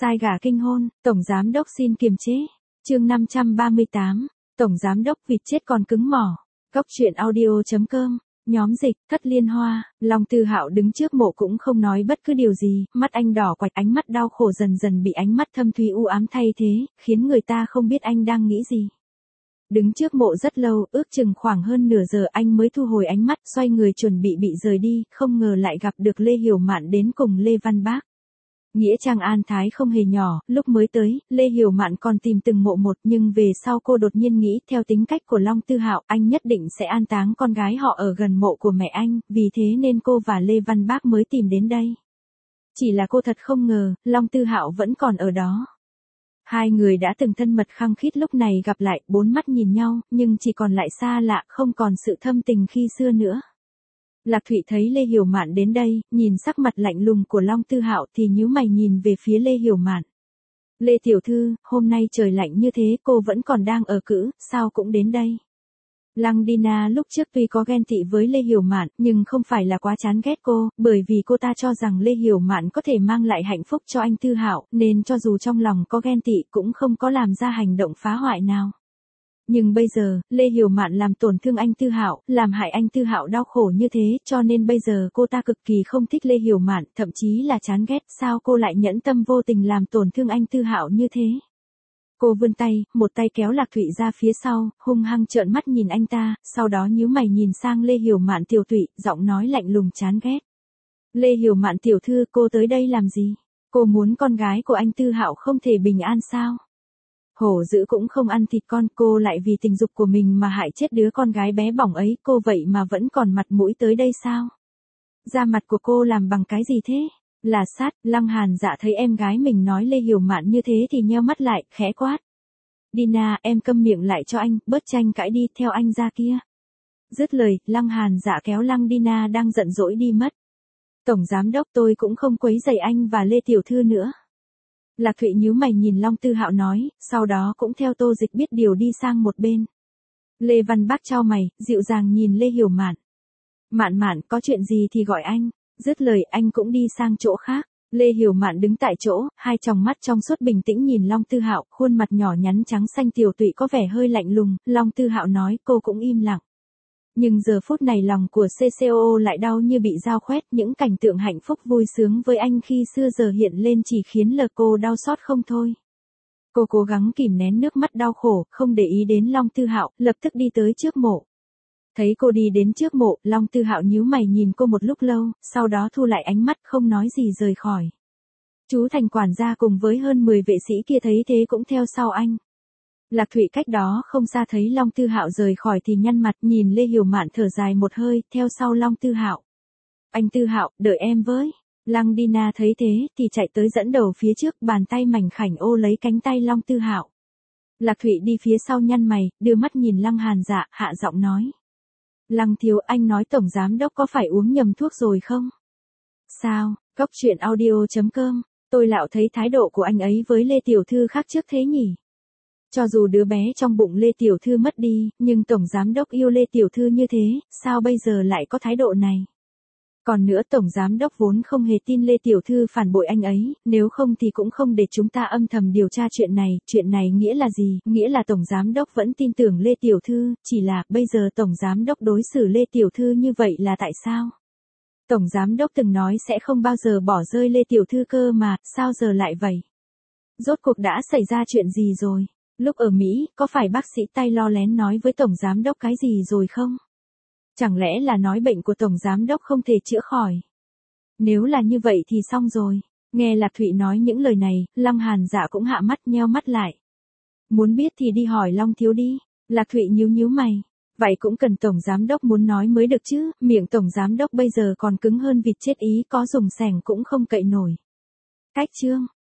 Sai gà kinh hôn, Tổng Giám Đốc xin kiềm chế. Chương 538, Tổng Giám Đốc vịt chết còn cứng mỏ. Góc truyện audio.com, nhóm dịch, Thất Liên Hoa. Long Tư Hạo đứng trước mộ cũng không nói bất cứ điều gì, mắt anh đỏ quạch, ánh mắt đau khổ dần dần bị ánh mắt thâm thúy u ám thay thế, khiến người ta không biết anh đang nghĩ gì. Đứng trước mộ rất lâu, ước chừng khoảng hơn nửa giờ anh mới thu hồi ánh mắt, xoay người chuẩn bị rời đi, không ngờ lại gặp được Lê Hiểu Mạn đến cùng Lê Văn Bác. Nghĩa trang An Thái không hề nhỏ, lúc mới tới, Lê Hiểu Mạn còn tìm từng mộ một, nhưng về sau cô đột nhiên nghĩ theo tính cách của Long Tư Hạo, anh nhất định sẽ an táng con gái họ ở gần mộ của mẹ anh, vì thế nên cô và Lê Văn Bác mới tìm đến đây. Chỉ là cô thật không ngờ, Long Tư Hạo vẫn còn ở đó. Hai người đã từng thân mật khăng khít lúc này gặp lại, bốn mắt nhìn nhau, nhưng chỉ còn lại xa lạ, không còn sự thâm tình khi xưa nữa. Lạc Thụy thấy Lê Hiểu Mạn đến đây, nhìn sắc mặt lạnh lùng của Long Tư Hạo thì nhíu mày nhìn về phía Lê Hiểu Mạn. Lê tiểu thư, hôm nay trời lạnh như thế cô vẫn còn đang ở cữ, sao cũng đến đây. Lăng Dina lúc trước tuy có ghen tị với Lê Hiểu Mạn, nhưng không phải là quá chán ghét cô, bởi vì cô ta cho rằng Lê Hiểu Mạn có thể mang lại hạnh phúc cho anh Tư Hạo, nên cho dù trong lòng có ghen tị cũng không có làm ra hành động phá hoại nào. Nhưng bây giờ, Lê Hiểu Mạn làm tổn thương anh Tư Hạo, làm hại anh Tư Hạo đau khổ như thế, cho nên bây giờ cô ta cực kỳ không thích Lê Hiểu Mạn, thậm chí là chán ghét, sao cô lại nhẫn tâm vô tình làm tổn thương anh Tư Hạo như thế. Cô vươn tay, một tay kéo Lạc Thụy ra phía sau, hung hăng trợn mắt nhìn anh ta, sau đó nhíu mày nhìn sang Lê Hiểu Mạn tiểu tụy, giọng nói lạnh lùng chán ghét. Lê Hiểu Mạn tiểu thư, cô tới đây làm gì? Cô muốn con gái của anh Tư Hạo không thể bình an sao? Hổ dữ cũng không ăn thịt con, cô lại vì tình dục của mình mà hại chết đứa con gái bé bỏng ấy, cô vậy mà vẫn còn mặt mũi tới đây sao? Da mặt của cô làm bằng cái gì thế? Là sát. Lăng Hàn Dạ thấy em gái mình nói Lê Hiểu Mạn như thế thì nheo mắt lại, khẽ quát. Dina, em câm miệng lại cho anh, bớt tranh cãi đi, theo anh ra kia. Dứt lời, Lăng Hàn Dạ kéo Lăng Dina đang giận dỗi đi mất. Tổng Giám Đốc, tôi cũng không quấy rầy anh và Lê tiểu thư nữa. Lạc Thụy nhíu mày nhìn Long Tư Hạo nói, sau đó cũng theo Tô Dịch biết điều đi sang một bên. Lê Văn Bác chau mày, dịu dàng nhìn Lê Hiểu Mạn. Mạn Mạn, có chuyện gì thì gọi anh. Dứt lời anh cũng đi sang chỗ khác. Lê Hiểu Mạn đứng tại chỗ, hai tròng mắt trong suốt bình tĩnh nhìn Long Tư Hạo, khuôn mặt nhỏ nhắn trắng xanh tiểu tụy có vẻ hơi lạnh lùng. Long Tư Hạo nói, cô cũng im lặng. Nhưng giờ phút này lòng của CCO lại đau như bị dao khoét, những cảnh tượng hạnh phúc vui sướng với anh khi xưa giờ hiện lên chỉ khiến cô đau xót không thôi. Cô cố gắng kìm nén nước mắt đau khổ, không để ý đến Long Tư Hạo, lập tức đi tới trước mộ. Thấy cô đi đến trước mộ, Long Tư Hạo nhíu mày nhìn cô một lúc lâu, sau đó thu lại ánh mắt không nói gì rời khỏi. Chú Thành quản gia cùng với hơn 10 vệ sĩ kia thấy thế cũng theo sau anh. Lạc Thụy cách đó không xa thấy Long Tư Hạo rời khỏi thì nhăn mặt nhìn Lê Hiểu Mạn thở dài một hơi, theo sau Long Tư Hạo. Anh Tư Hạo, đợi em với. Lăng Dina thấy thế thì chạy tới dẫn đầu phía trước, bàn tay mảnh khảnh ô lấy cánh tay Long Tư Hạo. Lạc Thụy đi phía sau nhăn mày, đưa mắt nhìn Lăng Hàn Dạ, hạ giọng nói. Lăng thiếu, anh nói Tổng Giám Đốc có phải uống nhầm thuốc rồi không? Sao, góc truyện audio.com, tôi lão thấy thái độ của anh ấy với Lê tiểu thư khác trước thế nhỉ? Cho dù đứa bé trong bụng Lê tiểu thư mất đi, nhưng Tổng Giám Đốc yêu Lê tiểu thư như thế, sao bây giờ lại có thái độ này? Còn nữa, Tổng Giám Đốc vốn không hề tin Lê tiểu thư phản bội anh ấy, nếu không thì cũng không để chúng ta âm thầm điều tra chuyện này nghĩa là gì? Nghĩa là Tổng Giám Đốc vẫn tin tưởng Lê tiểu thư, chỉ là bây giờ Tổng Giám Đốc đối xử Lê tiểu thư như vậy là tại sao? Tổng Giám Đốc từng nói sẽ không bao giờ bỏ rơi Lê tiểu thư cơ mà, sao giờ lại vậy? Rốt cuộc đã xảy ra chuyện gì rồi? Lúc ở Mỹ, có phải bác sĩ tay lo lén nói với Tổng Giám Đốc cái gì rồi không? Chẳng lẽ là nói bệnh của Tổng Giám Đốc không thể chữa khỏi? Nếu là như vậy thì xong rồi. Nghe Lạc Thụy nói những lời này, Lăng Hàn Dạ cũng hạ mắt nheo mắt lại. Muốn biết thì đi hỏi Long thiếu đi. Lạc Thụy nhíu mày. Vậy cũng cần Tổng Giám Đốc muốn nói mới được chứ, miệng Tổng Giám Đốc bây giờ còn cứng hơn vịt chết ý, có dùng xẻng cũng không cậy nổi. Cách chương.